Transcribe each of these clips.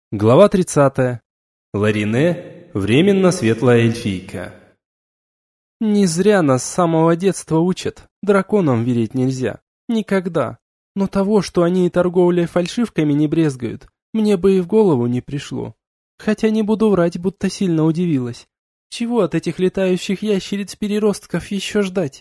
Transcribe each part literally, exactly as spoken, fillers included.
Глава тридцатая. Ларине, временно светлая эльфийка. Не зря нас с самого детства учат. Драконам верить нельзя. Никогда. Но того, что они и торговлей фальшивками не брезгают, мне бы и в голову не пришло. Хотя не буду врать, будто сильно удивилась. Чего от этих летающих ящериц-переростков еще ждать?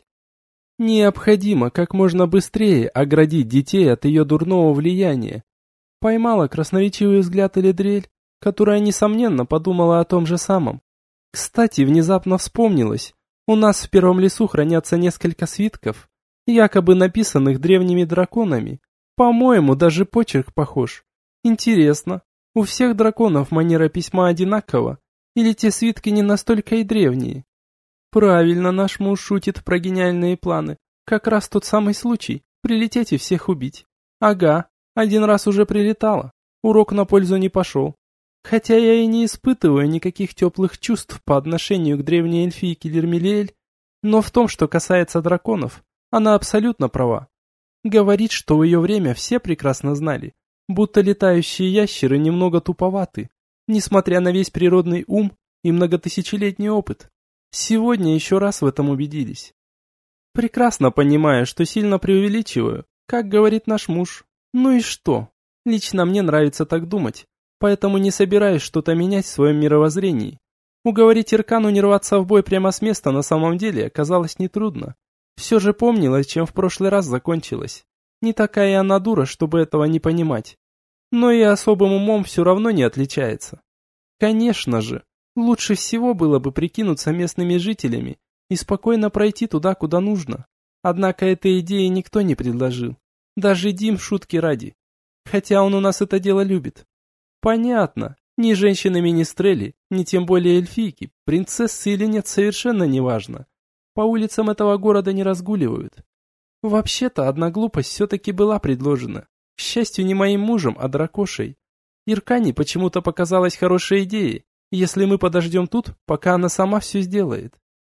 Необходимо как можно быстрее оградить детей от ее дурного влияния. Поймала красноречивый взгляд Эледрель, которая, несомненно, подумала о том же самом. Кстати, внезапно вспомнилось, у нас в первом лесу хранятся несколько свитков, якобы написанных древними драконами. По-моему, даже почерк похож. Интересно, у всех драконов манера письма одинакова, или те свитки не настолько и древние? Правильно наш муж шутит про гениальные планы. Как раз тот самый случай, прилететь и всех убить. Ага. Один раз уже прилетала, урок на пользу не пошел. Хотя я и не испытываю никаких теплых чувств по отношению к древней эльфийке Лермелиэль, но в том, что касается драконов, она абсолютно права. Говорит, что в ее время все прекрасно знали, будто летающие ящеры немного туповаты, несмотря на весь природный ум и многотысячелетний опыт. Сегодня еще раз в этом убедились. Прекрасно понимаю, что сильно преувеличиваю, как говорит наш муж. Ну и что? Лично мне нравится так думать, поэтому не собираюсь что-то менять в своем мировоззрении. Уговорить Иркану не рваться в бой прямо с места на самом деле оказалось нетрудно. Все же помнила, чем в прошлый раз закончилось. Не такая она дура, чтобы этого не понимать. Но и особым умом все равно не отличается. Конечно же, лучше всего было бы прикинуться местными жителями и спокойно пройти туда, куда нужно. Однако этой идеи никто не предложил. Даже Дим шутки ради. Хотя он у нас это дело любит. Понятно, ни женщины-министрели, ни тем более эльфийки, принцессы или нет, совершенно неважно. По улицам этого города не разгуливают. Вообще-то одна глупость все-таки была предложена. К счастью, не моим мужем, а дракошей. Иркане почему-то показалась хорошей идеей, если мы подождем тут, пока она сама все сделает.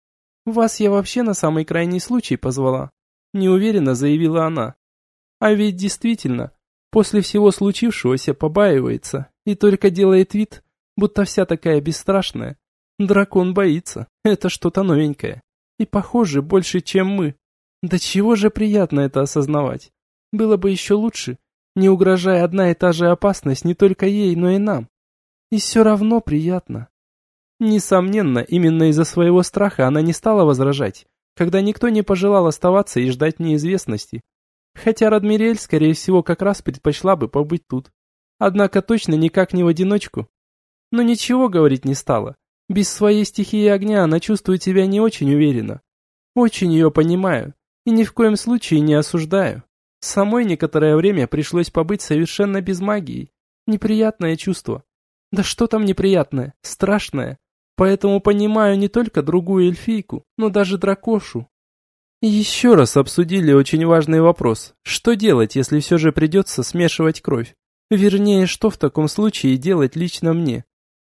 Вас я вообще на самый крайний случай позвала, неуверенно заявила она. А ведь действительно, после всего случившегося побаивается и только делает вид, будто вся такая бесстрашная. Дракон боится, это что-то новенькое. И похоже, больше, чем мы. Да чего же приятно это осознавать. Было бы еще лучше, не угрожая одна и та же опасность не только ей, но и нам. И все равно приятно. Несомненно, именно из-за своего страха она не стала возражать, когда никто не пожелал оставаться и ждать неизвестности. Хотя Радмириэль, скорее всего, как раз предпочла бы побыть тут. Однако точно никак не в одиночку. Но ничего говорить не стала. Без своей стихии огня она чувствует себя не очень уверенно. Очень ее понимаю. И ни в коем случае не осуждаю. Самой некоторое время пришлось побыть совершенно без магии. Неприятное чувство. Да что там неприятное? Страшное. Поэтому понимаю не только другую эльфийку, но даже дракошу. Еще раз обсудили очень важный вопрос. Что делать, если все же придется смешивать кровь? Вернее, что в таком случае делать лично мне?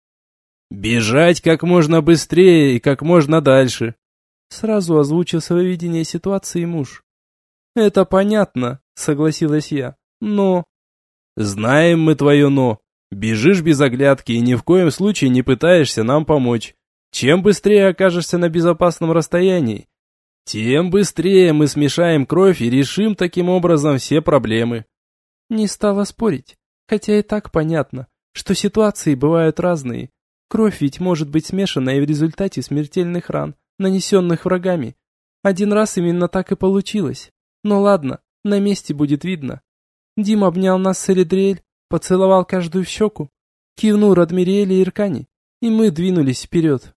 «Бежать как можно быстрее и как можно дальше», сразу озвучил свое видение ситуации муж. «Это понятно», согласилась я, но... «Знаем мы твое «но». Бежишь без оглядки и ни в коем случае не пытаешься нам помочь. Чем быстрее окажешься на безопасном расстоянии, тем быстрее мы смешаем кровь и решим таким образом все проблемы». Не стала спорить, хотя и так понятно, что ситуации бывают разные. Кровь ведь может быть смешана и в результате смертельных ран, нанесенных врагами. Один раз именно так и получилось. Но ладно, на месте будет видно. Дим обнял нас с Эледриэль, поцеловал каждую в щеку, кивнул Радмириэль и Иркане, и мы двинулись вперед.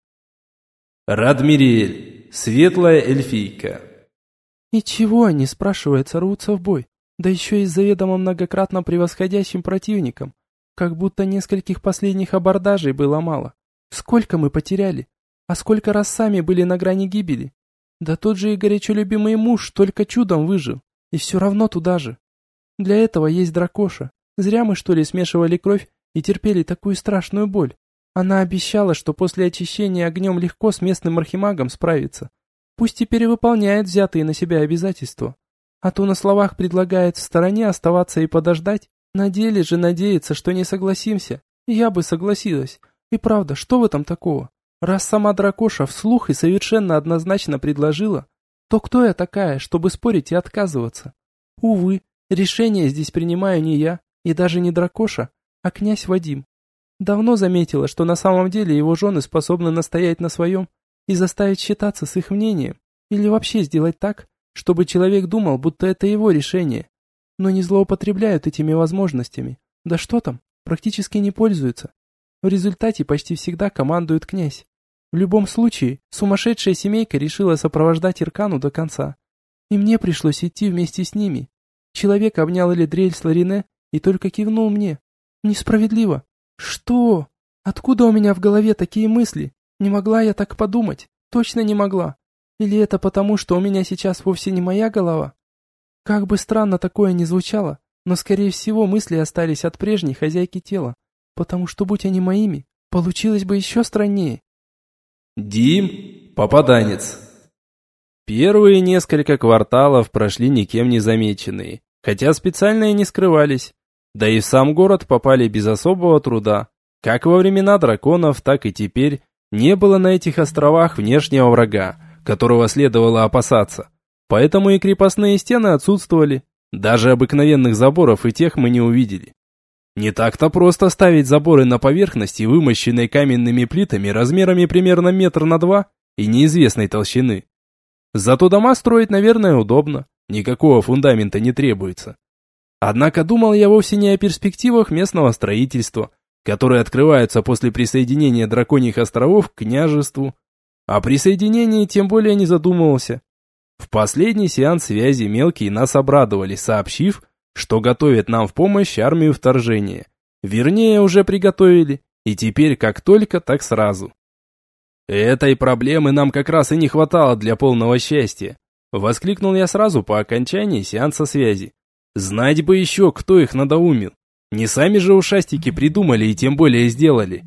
Радмириэль, светлая эльфийка. И чего они, спрашивается, рвутся в бой? Да еще и с заведомо многократно превосходящим противником. Как будто нескольких последних абордажей было мало. Сколько мы потеряли? А сколько раз сами были на грани гибели? Да тот же и горячо любимый муж только чудом выжил. И все равно туда же. Для этого есть дракоша. Зря мы, что ли, смешивали кровь и терпели такую страшную боль. Она обещала, что после очищения огнем легко с местным архимагом справиться. Пусть и перевыполняет взятые на себя обязательства. А то на словах предлагает в стороне оставаться и подождать, на деле же надеется, что не согласимся, Я бы согласилась. И правда, что в этом такого? Раз сама дракоша вслух и совершенно однозначно предложила, то кто я такая, чтобы спорить и отказываться? Увы, решение здесь принимаю не я, и даже не дракоша, а князь Вадим. Давно заметила, что на самом деле его жены способны настоять на своем и заставить считаться с их мнением, или вообще сделать так, чтобы человек думал, будто это его решение, но не злоупотребляют этими возможностями. Да что там, практически не пользуются. В результате почти всегда командует князь. В любом случае, сумасшедшая семейка решила сопровождать Иркану до конца. И мне пришлось идти вместе с ними. Человек обнял Элидрель с Ларине и только кивнул мне. Несправедливо. Что? Откуда у меня в голове такие мысли? Не могла я так подумать. Точно не могла. Или это потому, что у меня сейчас вовсе не моя голова? Как бы странно такое ни звучало, но скорее всего мысли остались от прежней хозяйки тела, потому что, будь они моими, получилось бы еще страннее. Дим, попаданец. Первые несколько кварталов прошли никем не замеченные, хотя специально и не скрывались. Да и в сам город попали без особого труда. Как во времена драконов, так и теперь не было на этих островах внешнего врага, которого следовало опасаться. Поэтому и крепостные стены отсутствовали. Даже обыкновенных заборов и тех мы не увидели. Не так-то просто ставить заборы на поверхности, вымощенной каменными плитами размерами примерно метр на два и неизвестной толщины. Зато дома строить, наверное, удобно, никакого фундамента не требуется. Однако думал я вовсе не о перспективах местного строительства, которые открываются после присоединения драконьих островов к княжеству. О присоединении тем более не задумывался. В последний сеанс связи мелкие нас обрадовали, сообщив, что готовят нам в помощь армию вторжения. Вернее, уже приготовили, и теперь как только, так сразу. Этой проблемы нам как раз и не хватало для полного счастья. Воскликнул я сразу по окончании сеанса связи. Знать бы еще, кто их надоумил. Не сами же ушастики придумали и тем более сделали.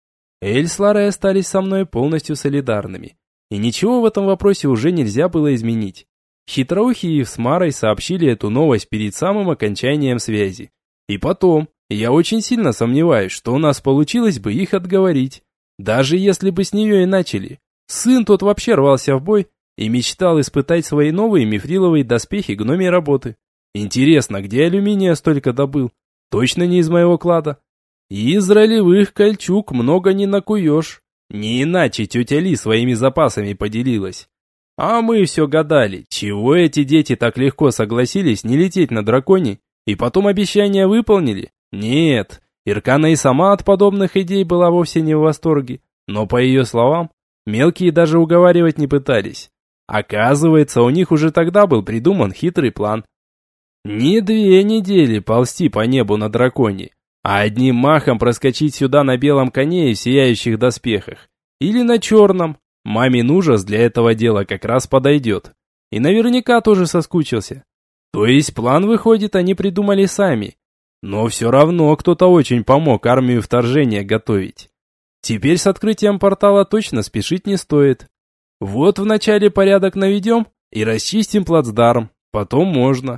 Эль с Ларой остались со мной полностью солидарными. И ничего в этом вопросе уже нельзя было изменить. Хитроухие с Марой сообщили эту новость перед самым окончанием связи. И потом, я очень сильно сомневаюсь, что у нас получилось бы их отговорить. Даже если бы с нее и начали. Сын тот вообще рвался в бой и мечтал испытать свои новые мифриловые доспехи гномей работы. Интересно, где алюминия столько добыл? Точно не из моего клада. И из ролевых кольчуг много не накуешь. Не иначе тетя Ли своими запасами поделилась. А мы все гадали, чего эти дети так легко согласились не лететь на драконе, и потом обещания выполнили? Нет, Иркана и сама от подобных идей была вовсе не в восторге, но по ее словам, мелкие даже уговаривать не пытались. Оказывается, у них уже тогда был придуман хитрый план. Не две недели ползти по небу на драконе, а одним махом проскочить сюда на белом коне и в сияющих доспехах. Или на черном. Мамин ужас для этого дела как раз подойдет. И наверняка тоже соскучился. То есть план, выходит, они придумали сами. Но все равно кто-то очень помог армию вторжения готовить. Теперь с открытием портала точно спешить не стоит. Вот вначале порядок наведем и расчистим плацдарм. Потом можно.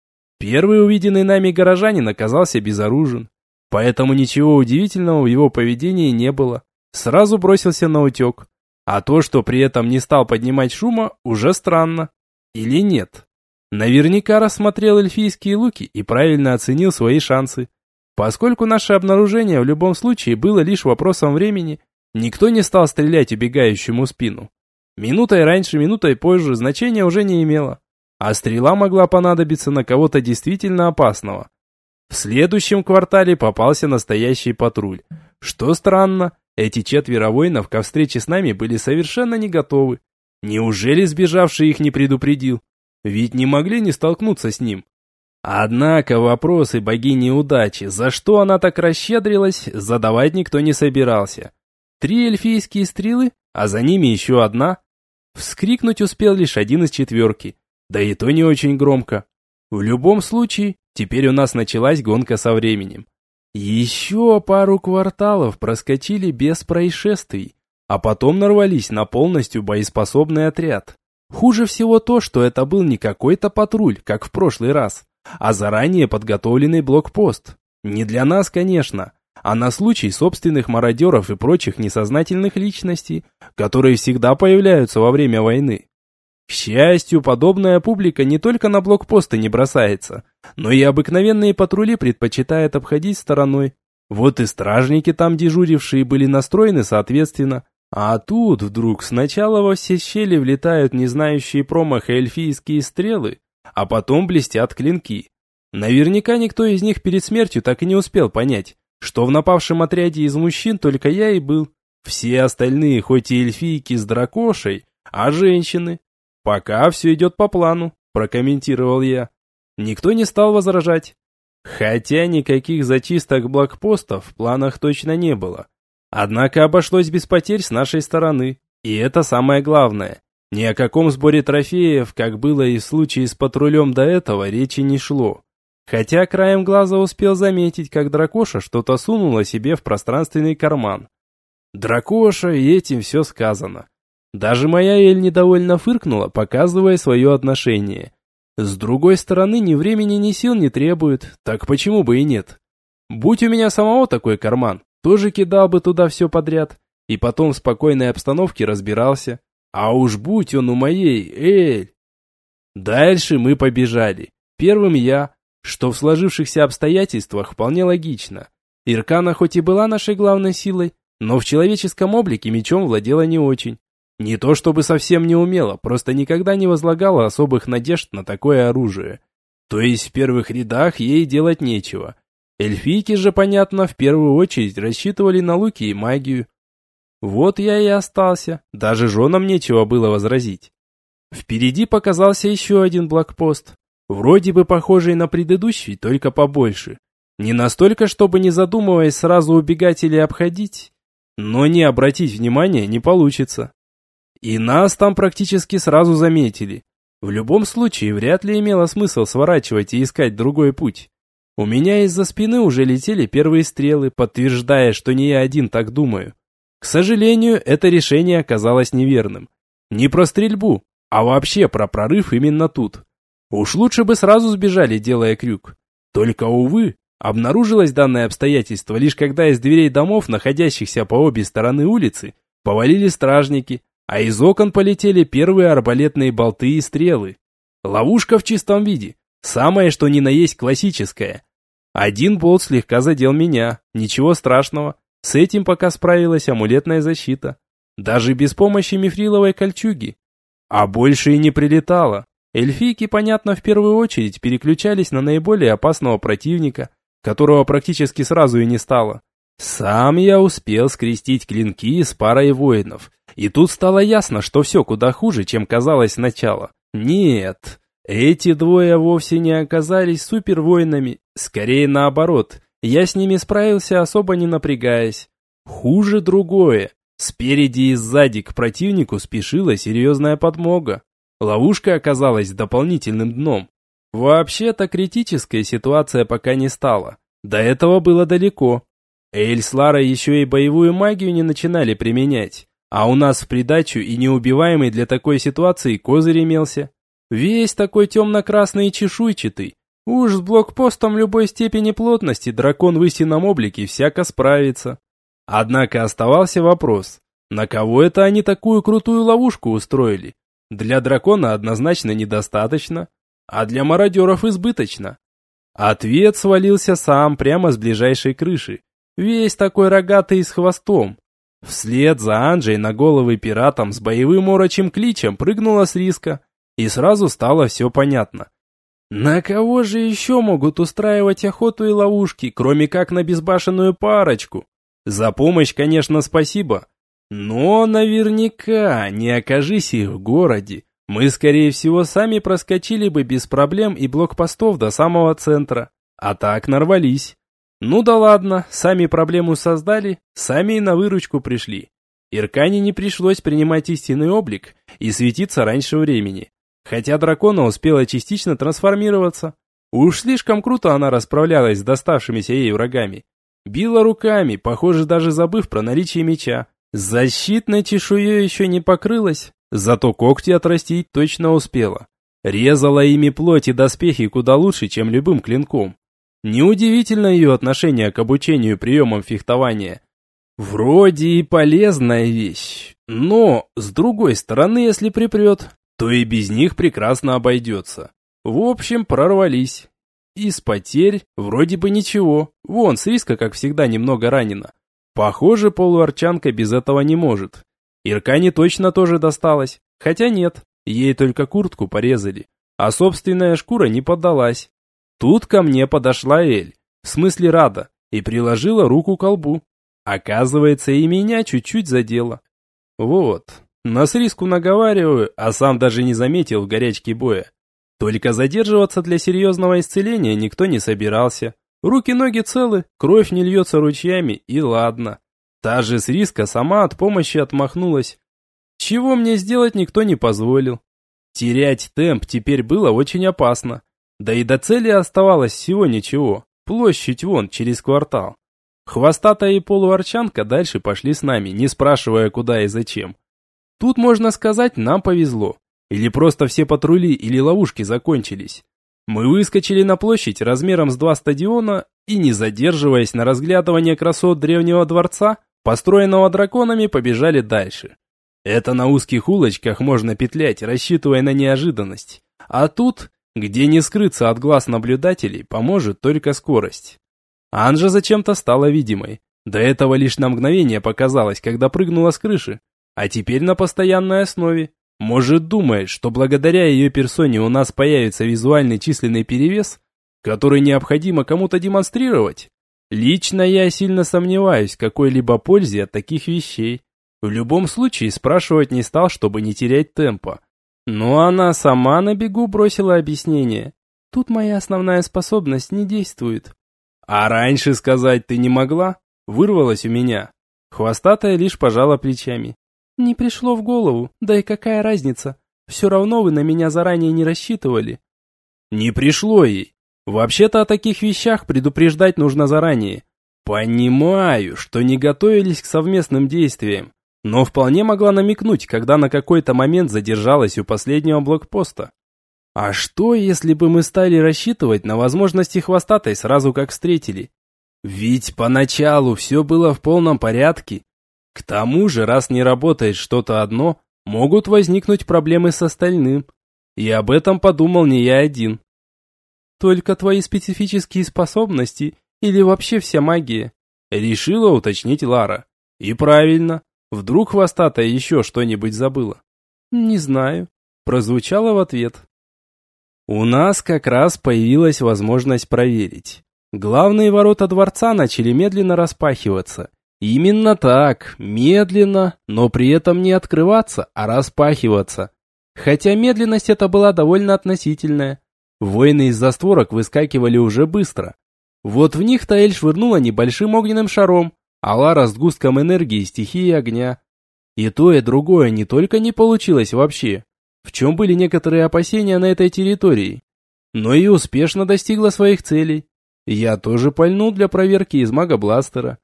Первый увиденный нами горожанин оказался безоружен. Поэтому ничего удивительного в его поведении не было. Сразу бросился на утек. А то, что при этом не стал поднимать шума, уже странно. Или нет? Наверняка рассмотрел эльфийские луки и правильно оценил свои шансы. Поскольку наше обнаружение в любом случае было лишь вопросом времени, никто не стал стрелять убегающему в спину. Минутой раньше, минутой позже значения уже не имело. А стрела могла понадобиться на кого-то действительно опасного. В следующем квартале попался настоящий патруль. Что странно, эти четверо воинов ко встрече с нами были совершенно не готовы. Неужели сбежавший их не предупредил? Ведь не могли не столкнуться с ним. Однако вопросы богини удачи, за что она так расщедрилась, задавать никто не собирался. Три эльфийские стрелы, а за ними еще одна. Вскрикнуть успел лишь один из четверки, да и то не очень громко. В любом случае, теперь у нас началась гонка со временем. Еще пару кварталов проскочили без происшествий, а потом нарвались на полностью боеспособный отряд. Хуже всего то, что это был не какой-то патруль, как в прошлый раз, а заранее подготовленный блокпост. Не для нас, конечно, а на случай собственных мародеров и прочих несознательных личностей, которые всегда появляются во время войны. К счастью, подобная публика не только на блокпосты не бросается, но и обыкновенные патрули предпочитает обходить стороной. Вот и стражники там дежурившие были настроены соответственно. А тут вдруг сначала во все щели влетают не знающие промаха эльфийские стрелы, а потом блестят клинки. Наверняка никто из них перед смертью так и не успел понять, что в напавшем отряде из мужчин только я и был. Все остальные хоть и эльфийки с дракошей, а женщины. Пока все идет по плану, прокомментировал я. Никто не стал возражать. Хотя никаких зачисток блокпостов в планах точно не было. Однако обошлось без потерь с нашей стороны. И это самое главное. Ни о каком сборе трофеев, как было и в случае с патрулем до этого, речи не шло. Хотя краем глаза успел заметить, как дракоша что-то сунула себе в пространственный карман. Дракоша, и этим все сказано. Даже моя Эль недовольно фыркнула, показывая свое отношение. С другой стороны, ни времени, ни сил не требует, так почему бы и нет? Будь у меня самого такой карман, тоже кидал бы туда все подряд, и потом в спокойной обстановке разбирался. А уж будь он у моей Эль. Дальше мы побежали. Первым я, что в сложившихся обстоятельствах вполне логично. Иркана хоть и была нашей главной силой, но в человеческом облике мечом владела не очень. Не то чтобы совсем не умела, просто никогда не возлагала особых надежд на такое оружие. То есть в первых рядах ей делать нечего. Эльфийки же, понятно, в первую очередь рассчитывали на луки и магию. Вот я и остался, даже женам нечего было возразить. Впереди показался еще один блокпост, вроде бы похожий на предыдущий, только побольше. Не настолько, чтобы не задумываясь сразу убегать или обходить, но не обратить внимания не получится. И нас там практически сразу заметили. В любом случае, вряд ли имело смысл сворачивать и искать другой путь. У меня из-за спины уже летели первые стрелы, подтверждая, что не я один так думаю. К сожалению, это решение оказалось неверным. Не про стрельбу, а вообще про прорыв именно тут. Уж лучше бы сразу сбежали, делая крюк. Только, увы, обнаружилось данное обстоятельство лишь когда из дверей домов, находящихся по обе стороны улицы, повалили стражники, а из окон полетели первые арбалетные болты и стрелы. Ловушка в чистом виде, самое что ни на есть классическая. Один болт слегка задел меня, ничего страшного, с этим пока справилась амулетная защита. Даже без помощи мифриловой кольчуги. А больше и не прилетало. Эльфийки, понятно, в первую очередь переключались на наиболее опасного противника, которого практически сразу и не стало. Сам я успел скрестить клинки с парой воинов. И тут стало ясно, что все куда хуже, чем казалось сначала. Нет, эти двое вовсе не оказались супервоинами. Скорее наоборот, я с ними справился, особо не напрягаясь. Хуже другое. Спереди и сзади к противнику спешила серьезная подмога. Ловушка оказалась дополнительным дном. Вообще-то критическая ситуация пока не стала. До этого было далеко. Эль с Ларой еще и боевую магию не начинали применять. А у нас в придачу и неубиваемый для такой ситуации козырь имелся. Весь такой темно-красный и чешуйчатый. Уж с блокпостом любой степени плотности дракон в истинном облике всяко справится. Однако оставался вопрос, на кого это они такую крутую ловушку устроили? Для дракона однозначно недостаточно, а для мародеров избыточно. Ответ свалился сам прямо с ближайшей крыши, весь такой рогатый и с хвостом. Вслед за Анджей на головы пиратам с боевым орочим кличем прыгнула с риска, и сразу стало все понятно. На кого же еще могут устраивать охоту и ловушки, кроме как на безбашенную парочку? За помощь, конечно, спасибо, но наверняка, не окажись их в городе, мы, скорее всего, сами проскочили бы без проблем и блокпостов до самого центра, а так нарвались. Ну да ладно, сами проблему создали, сами и на выручку пришли. Иркане не пришлось принимать истинный облик и светиться раньше времени. Хотя дракона успела частично трансформироваться. Уж слишком круто она расправлялась с доставшимися ей врагами. Била руками, похоже, даже забыв про наличие меча. Защитной чешуей еще не покрылась, зато когти отрастить точно успела. Резала ими плоть и доспехи куда лучше, чем любым клинком. Неудивительно ее отношение к обучению приемам фехтования. Вроде и полезная вещь, но, с другой стороны, если припрет, то и без них прекрасно обойдется. В общем, прорвались. Из потерь вроде бы ничего. Вон, Сриска, как всегда, немного ранена. Похоже, полуарчанка без этого не может. Иркане точно тоже досталось. Хотя нет, ей только куртку порезали, а собственная шкура не поддалась. Тут ко мне подошла Эль, в смысле Рада, и приложила руку к колбу. Оказывается, и меня чуть-чуть задело. Вот, на Сриску наговариваю, а сам даже не заметил в горячке боя. Только задерживаться для серьезного исцеления никто не собирался. Руки-ноги целы, кровь не льется ручьями, и ладно. Та же Сриска сама от помощи отмахнулась. Чего мне сделать никто не позволил. Терять темп теперь было очень опасно. Да и до цели оставалось всего ничего. Площадь вон, через квартал. Хвостатая и полуарчанка дальше пошли с нами, не спрашивая куда и зачем. Тут, можно сказать, нам повезло. Или просто все патрули или ловушки закончились. Мы выскочили на площадь размером с два стадиона и, не задерживаясь на разглядывание красот древнего дворца, построенного драконами, побежали дальше. Это на узких улочках можно петлять, рассчитывая на неожиданность. А тут, где не скрыться от глаз наблюдателей, поможет только скорость. Анжа зачем-то стала видимой. До этого лишь на мгновение показалось, когда прыгнула с крыши. А теперь на постоянной основе. Может, думает, что благодаря ее персоне у нас появится визуальный численный перевес, который необходимо кому-то демонстрировать? Лично я сильно сомневаюсь в какой-либо пользе от таких вещей. В любом случае спрашивать не стал, чтобы не терять темпа. Но она сама на бегу бросила объяснение. Тут моя основная способность не действует. А раньше сказать ты не могла? Вырвалось у меня. Хвостатая лишь пожала плечами. Не пришло в голову, да и какая разница? Все равно вы на меня заранее не рассчитывали. Не пришло ей. Вообще-то о таких вещах предупреждать нужно заранее. Понимаю, что не готовились к совместным действиям, но вполне могла намекнуть, когда на какой-то момент задержалась у последнего блокпоста. А что, если бы мы стали рассчитывать на возможности хвостатой сразу как встретили? Ведь поначалу все было в полном порядке. К тому же, раз не работает что-то одно, могут возникнуть проблемы с остальным. И об этом подумал не я один. Только твои специфические способности или вообще вся магия? Решила уточнить Лара. И правильно. Вдруг хвостатая еще что-нибудь забыла? Не знаю. Прозвучало в ответ. У нас как раз появилась возможность проверить. Главные ворота дворца начали медленно распахиваться. Именно так, медленно, но при этом не открываться, а распахиваться. Хотя медленность эта была довольно относительная. Воины из застворок выскакивали уже быстро. Вот в них Таэль швырнула небольшим огненным шаром, а Лара с густком энергии стихии огня. И то, и другое не только не получилось вообще, в чем были некоторые опасения на этой территории, но и успешно достигла своих целей. Я тоже пальнул для проверки из мага-бластера.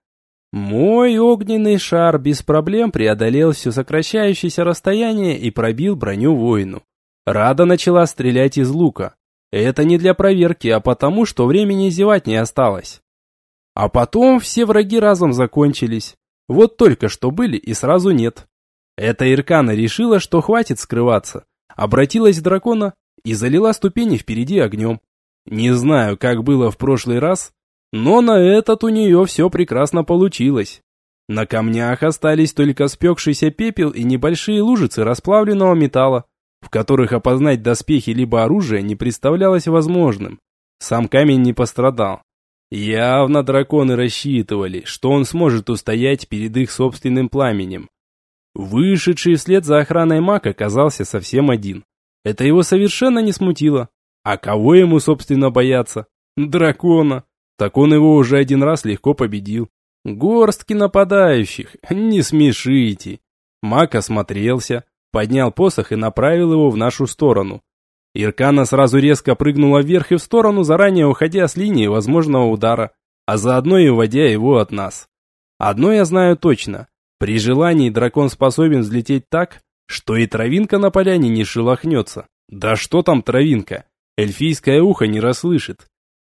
Мой огненный шар без проблем преодолел все сокращающееся расстояние и пробил броню воину. Рада начала стрелять из лука. Это не для проверки, а потому, что времени зевать не осталось. А потом все враги разом закончились. Вот только что были и сразу нет. Эта Иркана решила, что хватит скрываться. Обратилась в дракона и залила ступени впереди огнем. Не знаю, как было в прошлый раз, но на этот у нее все прекрасно получилось. На камнях остались только спекшийся пепел и небольшие лужицы расплавленного металла, в которых опознать доспехи либо оружие не представлялось возможным. Сам камень не пострадал. Явно драконы рассчитывали, что он сможет устоять перед их собственным пламенем. Вышедший вслед за охраной маг оказался совсем один. Это его совершенно не смутило. А кого ему, собственно, бояться? Дракона. Так он его уже один раз легко победил. Горстки нападающих, не смешите. Маг осмотрелся, поднял посох и направил его в нашу сторону. Иркана сразу резко прыгнула вверх и в сторону, заранее уходя с линии возможного удара, а заодно и уводя его от нас. Одно я знаю точно. При желании дракон способен взлететь так, что и травинка на поляне не шелохнется. Да что там травинка? Эльфийское ухо не расслышит.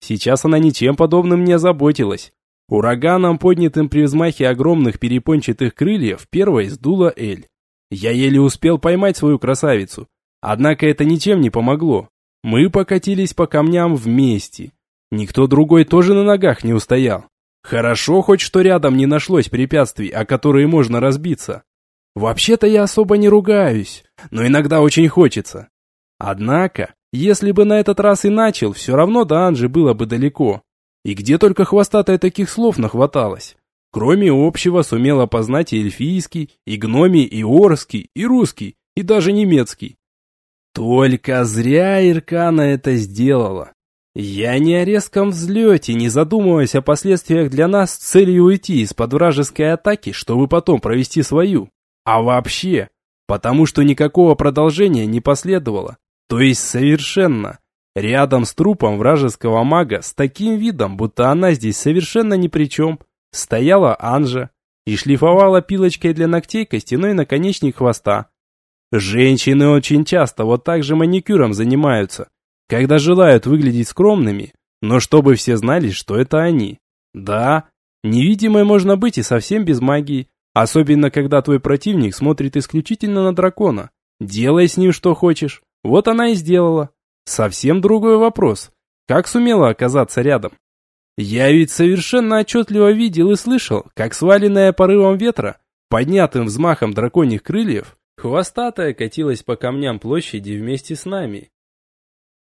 Сейчас она ничем подобным не озаботилась. Ураганом, поднятым при взмахе огромных перепончатых крыльев, первой сдула Эль. Я еле успел поймать свою красавицу. Однако это ничем не помогло. Мы покатились по камням вместе. Никто другой тоже на ногах не устоял. Хорошо хоть что рядом не нашлось препятствий, о которые можно разбиться. Вообще-то я особо не ругаюсь, но иногда очень хочется. Однако, если бы на этот раз и начал, все равно до Анжи было бы далеко. И где только хвостатая таких слов нахваталась. Кроме общего сумела познать и эльфийский, и гномий, и орский, и русский, и даже немецкий. Только зря Иркана это сделала. Я не о резком взлете, не задумываясь о последствиях для нас с целью уйти из-под вражеской атаки, чтобы потом провести свою. А вообще, потому что никакого продолжения не последовало. То есть совершенно. Рядом с трупом вражеского мага с таким видом, будто она здесь совершенно ни при чем, стояла Анжа и шлифовала пилочкой для ногтей костяной наконечник хвоста. Женщины очень часто вот так же маникюром занимаются, когда желают выглядеть скромными, но чтобы все знали, что это они. Да, невидимой можно быть и совсем без магии, особенно когда твой противник смотрит исключительно на дракона. Делай с ним что хочешь. Вот она и сделала. Совсем другой вопрос. Как сумела оказаться рядом? Я ведь совершенно отчетливо видел и слышал, как сваленная порывом ветра, поднятым взмахом драконьих крыльев, хвостатая катилась по камням площади вместе с нами.